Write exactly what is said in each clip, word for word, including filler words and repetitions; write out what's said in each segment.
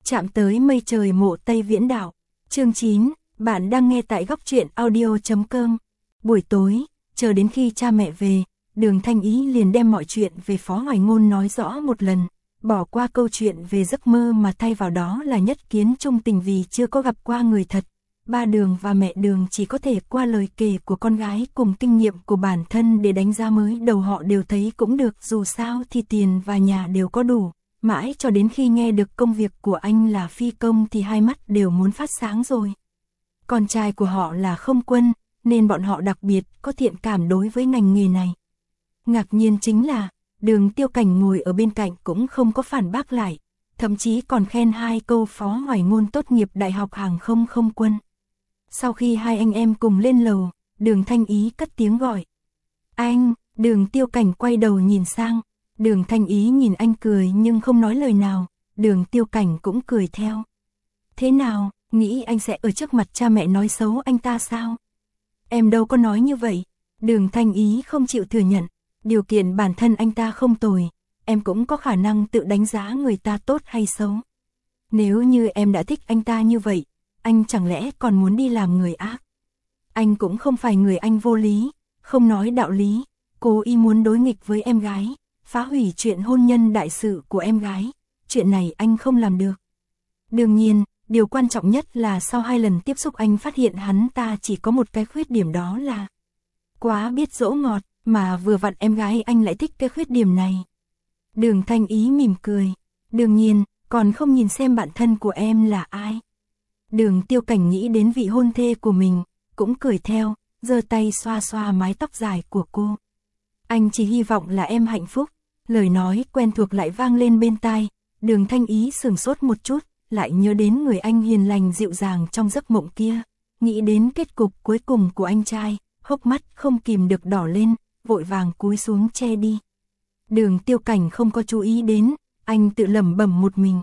Chạm tới mây trời mộ Tây Viễn Đạo. Chương chín, bạn đang nghe tại góc truyện audio chấm com. Buổi tối, chờ đến khi cha mẹ về, Đường Thanh Ý liền đem mọi chuyện về Phó Hoài Ngôn nói rõ một lần, bỏ qua câu chuyện về giấc mơ mà thay vào đó là nhất kiến trung tình vì chưa có gặp qua người thật. Ba Đường và mẹ Đường chỉ có thể qua lời kể của con gái cùng kinh nghiệm của bản thân để đánh giá, mới đầu họ đều thấy cũng được, dù sao thì tiền và nhà đều có đủ. Mãi cho đến khi nghe được công việc của anh là phi công thì hai mắt đều muốn phát sáng rồi. Con trai của họ là không quân, nên bọn họ đặc biệt có thiện cảm đối với ngành nghề này. Ngạc nhiên chính là, Đường Tiêu Cảnh ngồi ở bên cạnh cũng không có phản bác lại, thậm chí còn khen hai câu Phó Hoài Ngôn tốt nghiệp Đại học Hàng không không quân. Sau khi hai anh em cùng lên lầu, Đường Thanh Ý cất tiếng gọi. Anh, Đường Tiêu Cảnh quay đầu nhìn sang. Đường Thanh Ý nhìn anh cười nhưng không nói lời nào, Đường Tiêu Cảnh cũng cười theo. Thế nào, nghĩ anh sẽ ở trước mặt cha mẹ nói xấu anh ta sao? Em đâu có nói như vậy. Đường Thanh Ý không chịu thừa nhận, điều kiện bản thân anh ta không tồi, em cũng có khả năng tự đánh giá người ta tốt hay xấu. Nếu như em đã thích anh ta như vậy, anh chẳng lẽ còn muốn đi làm người ác? Anh cũng không phải người anh vô lý, không nói đạo lý, cố ý muốn đối nghịch với em gái, phá hủy chuyện hôn nhân đại sự của em gái, chuyện này anh không làm được. Đương nhiên, điều quan trọng nhất là sau hai lần tiếp xúc anh phát hiện hắn ta chỉ có một cái khuyết điểm, đó là quá biết dỗ ngọt, mà vừa vặn em gái anh lại thích cái khuyết điểm này. Đường Thanh Ý mỉm cười, đương nhiên, còn không nhìn xem bạn thân của em là ai. Đường Tiêu Cảnh nghĩ đến vị hôn thê của mình, cũng cười theo, giơ tay xoa xoa mái tóc dài của cô. Anh chỉ hy vọng là em hạnh phúc. Lời nói quen thuộc lại vang lên bên tai, Đường Thanh Ý sửng sốt một chút, lại nhớ đến người anh hiền lành dịu dàng trong giấc mộng kia, nghĩ đến kết cục cuối cùng của anh trai, hốc mắt không kìm được đỏ lên, vội vàng cúi xuống che đi. Đường Tiêu Cảnh không có chú ý đến, anh tự lẩm bẩm một mình.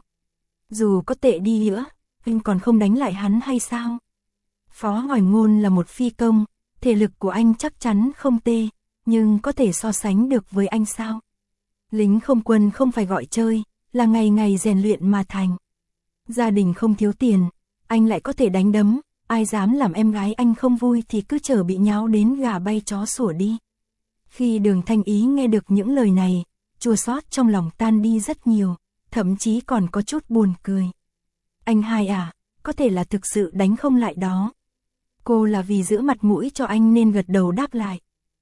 Dù có tệ đi nữa, anh còn không đánh lại hắn hay sao? Phó Hoài Ngôn là một phi công, thể lực của anh chắc chắn không tệ, nhưng có thể so sánh được với anh sao? Lính không quân không phải gọi chơi, là ngày ngày rèn luyện mà thành. Gia đình không thiếu tiền, anh lại có thể đánh đấm, ai dám làm em gái anh không vui thì cứ chờ bị nháo đến gà bay chó sủa đi. Khi Đường Thanh Ý nghe được những lời này, chua xót trong lòng tan đi rất nhiều, thậm chí còn có chút buồn cười. Anh hai à, có thể là thực sự đánh không lại đó. Cô là vì giữ mặt mũi cho anh nên gật đầu đáp lại.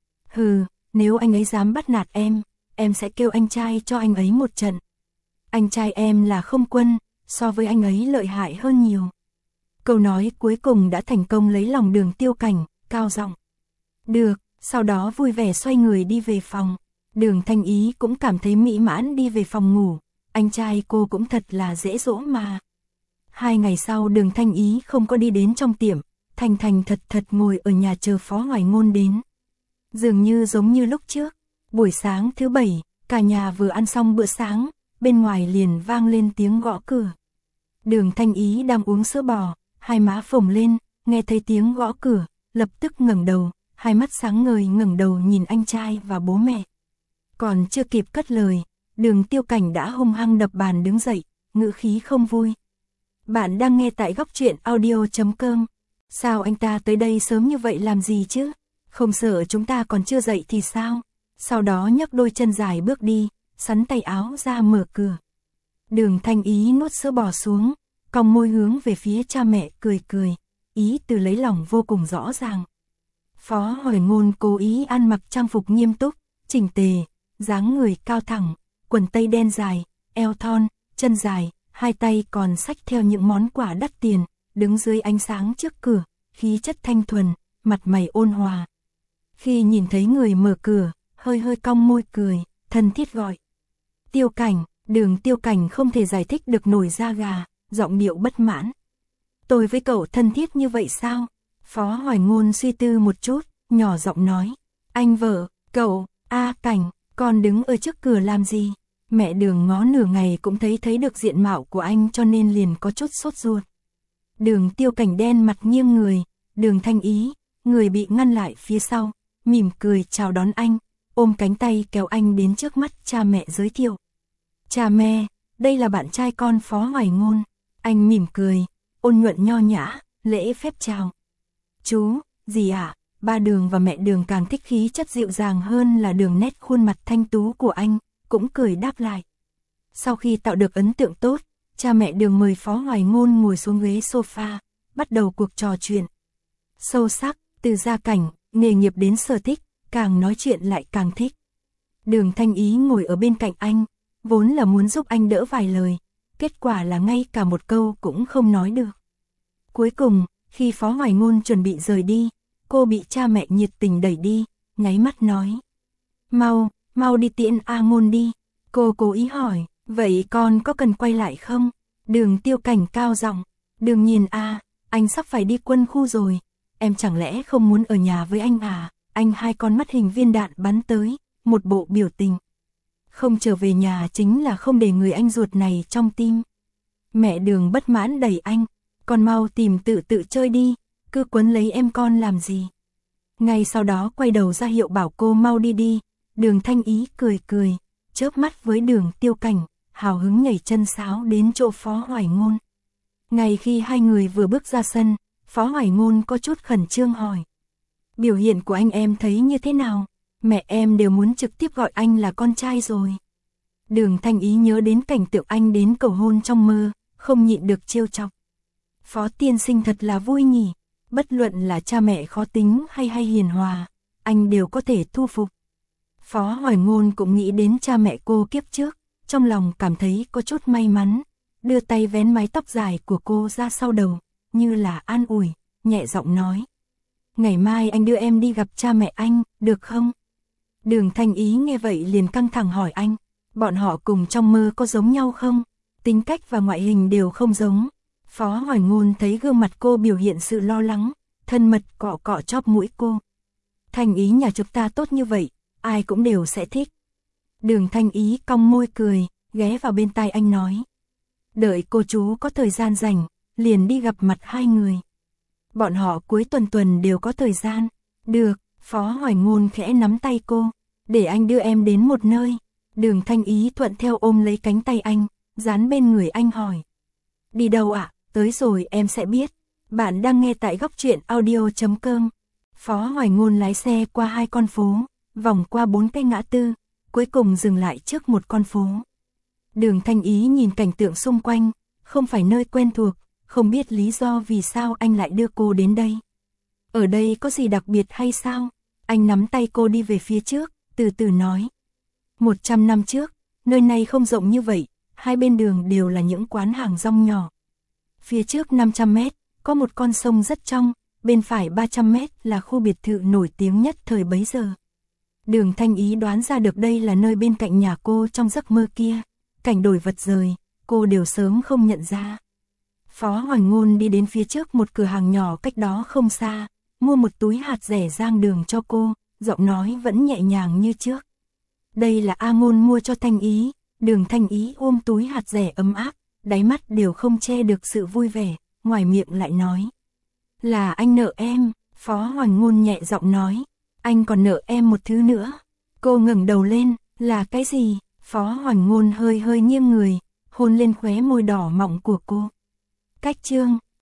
Hừ, nếu anh ấy dám bắt nạt em, em sẽ kêu anh trai cho anh ấy một trận. Anh trai em là không quân, so với anh ấy lợi hại hơn nhiều. Câu nói cuối cùng đã thành công lấy lòng Đường Tiêu Cảnh, cao giọng. Được, sau đó vui vẻ xoay người đi về phòng. Đường Thanh Ý cũng cảm thấy mỹ mãn đi về phòng ngủ, anh trai cô cũng thật là dễ dỗ mà. Hai ngày sau Đường Thanh Ý không có đi đến trong tiệm, thành thành thật thật ngồi ở nhà chờ Phó Hoài Ngôn đến. Dường như giống như lúc trước, buổi sáng thứ bảy, cả nhà vừa ăn xong bữa sáng, bên ngoài liền vang lên tiếng gõ cửa. Đường Thanh Ý đang uống sữa bò, hai má phồng lên, nghe thấy tiếng gõ cửa, lập tức ngẩng đầu, hai mắt sáng ngời ngẩng đầu nhìn anh trai và bố mẹ. Còn chưa kịp cất lời, Đường Tiêu Cảnh đã hung hăng đập bàn đứng dậy, ngữ khí không vui. Bạn đang nghe tại góc truyện audio chấm com. Sao anh ta tới đây sớm như vậy làm gì chứ? Không sợ chúng ta còn chưa dậy thì sao? Sau đó nhấc đôi chân dài bước đi, sắn tay áo ra mở cửa. Đường Thanh Ý nuốt sữa bò xuống, cong môi hướng về phía cha mẹ cười cười, ý từ lấy lòng vô cùng rõ ràng. Phó Hoài Ngôn cố ý ăn mặc trang phục nghiêm túc, chỉnh tề, dáng người cao thẳng, quần tây đen dài, eo thon, chân dài, hai tay còn xách theo những món quà đắt tiền, đứng dưới ánh sáng trước cửa, khí chất thanh thuần, mặt mày ôn hòa. Khi nhìn thấy người mở cửa, hơi hơi cong môi cười, thân thiết gọi. Tiêu Cảnh, Đường Tiêu Cảnh không thể giải thích được nổi da gà, giọng điệu bất mãn. Tôi với cậu thân thiết như vậy sao? Phó Hoài Ngôn suy tư một chút, nhỏ giọng nói. Anh vợ, cậu, A Cảnh, còn đứng ở trước cửa làm gì? Mẹ Đường ngó nửa ngày cũng thấy thấy được diện mạo của anh cho nên liền có chút sốt ruột. Đường Tiêu Cảnh đen mặt nghiêng người, Đường Thanh Ý, người bị ngăn lại phía sau, mỉm cười chào đón anh, ôm cánh tay kéo anh đến trước mắt cha mẹ giới thiệu. Cha mẹ, đây là bạn trai con Phó Hoài Ngôn. Anh mỉm cười, ôn nhuận nho nhã, lễ phép chào. Chú, dì ạ, ba Đường và mẹ Đường càng thích khí chất dịu dàng hơn là đường nét khuôn mặt thanh tú của anh, cũng cười đáp lại. Sau khi tạo được ấn tượng tốt, cha mẹ Đường mời Phó Hoài Ngôn ngồi xuống ghế sofa, bắt đầu cuộc trò chuyện. Sâu sắc, từ gia cảnh, nghề nghiệp đến sở thích, càng nói chuyện lại càng thích. Đường Thanh Ý ngồi ở bên cạnh anh, vốn là muốn giúp anh đỡ vài lời, kết quả là ngay cả một câu cũng không nói được. Cuối cùng, khi Phó Hoài Ngôn chuẩn bị rời đi, cô bị cha mẹ nhiệt tình đẩy đi, nháy mắt nói. Mau, mau đi tiễn A Ngôn đi. Cô cố ý hỏi, vậy con có cần quay lại không? Đường Tiêu Cảnh cao giọng, Đường Nhìn a, anh sắp phải đi quân khu rồi, em chẳng lẽ không muốn ở nhà với anh à? Anh hai con mắt hình viên đạn bắn tới, một bộ biểu tình. Không trở về nhà chính là không để người anh ruột này trong tim. Mẹ Đường bất mãn đẩy anh, con mau tìm tự tự chơi đi, cứ quấn lấy em con làm gì. Ngay sau đó quay đầu ra hiệu bảo cô mau đi đi. Đường Thanh Ý cười cười, chớp mắt với Đường Tiêu Cảnh, hào hứng nhảy chân sáo đến chỗ Phó Hoài Ngôn. Ngay khi hai người vừa bước ra sân, Phó Hoài Ngôn có chút khẩn trương hỏi. Biểu hiện của anh em thấy như thế nào? Mẹ em đều muốn trực tiếp gọi anh là con trai rồi. Đường Thanh Ý nhớ đến cảnh tượng anh đến cầu hôn trong mơ, không nhịn được trêu chọc. Phó tiên sinh thật là vui nhỉ, bất luận là cha mẹ khó tính hay hay hiền hòa, anh đều có thể thu phục. Phó Hoài Ngôn cũng nghĩ đến cha mẹ cô kiếp trước, trong lòng cảm thấy có chút may mắn, đưa tay vén mái tóc dài của cô ra sau đầu, như là an ủi, nhẹ giọng nói. Ngày mai anh đưa em đi gặp cha mẹ anh, được không? Đường Thanh Ý nghe vậy liền căng thẳng hỏi anh, bọn họ cùng trong mơ có giống nhau không? Tính cách và ngoại hình đều không giống. Phó Hoài Ngôn thấy gương mặt cô biểu hiện sự lo lắng, thân mật cọ cọ chóp mũi cô. Thanh Ý nhà chúng ta tốt như vậy, ai cũng đều sẽ thích. Đường Thanh Ý cong môi cười, ghé vào bên tai anh nói. Đợi cô chú có thời gian rảnh, liền đi gặp mặt hai người. Bọn họ cuối tuần tuần đều có thời gian. Được, Phó Hoài Ngôn khẽ nắm tay cô, để anh đưa em đến một nơi. Đường Thanh Ý thuận theo ôm lấy cánh tay anh, dán bên người anh hỏi. Đi đâu ạ? À? Tới rồi em sẽ biết. Bạn đang nghe tại góc truyện audio chấm com. Phó Hoài Ngôn lái xe qua hai con phố, vòng qua bốn cái ngã tư, cuối cùng dừng lại trước một con phố. Đường Thanh Ý nhìn cảnh tượng xung quanh, không phải nơi quen thuộc, không biết lý do vì sao anh lại đưa cô đến đây. Ở đây có gì đặc biệt hay sao? Anh nắm tay cô đi về phía trước, từ từ nói. Một trăm năm trước, nơi này không rộng như vậy, hai bên đường đều là những quán hàng rong nhỏ. Phía trước năm trăm mét, có một con sông rất trong, bên phải ba trăm mét là khu biệt thự nổi tiếng nhất thời bấy giờ. Đường Thanh Ý đoán ra được đây là nơi bên cạnh nhà cô trong giấc mơ kia. Cảnh đổi vật rời, cô đều sớm không nhận ra. Phó Hoài Ngôn đi đến phía trước một cửa hàng nhỏ cách đó không xa, mua một túi hạt rẻ rang đường cho cô, giọng nói vẫn nhẹ nhàng như trước. Đây là A Ngôn mua cho Thanh Ý. Đường Thanh Ý ôm túi hạt rẻ ấm áp, đáy mắt đều không che được sự vui vẻ, ngoài miệng lại nói. Là anh nợ em. Phó Hoài Ngôn nhẹ giọng nói. Anh còn nợ em một thứ nữa. Cô ngẩng đầu lên, là cái gì? Phó Hoài Ngôn hơi hơi nghiêng người, hôn lên khóe môi đỏ mọng của cô. Cách chương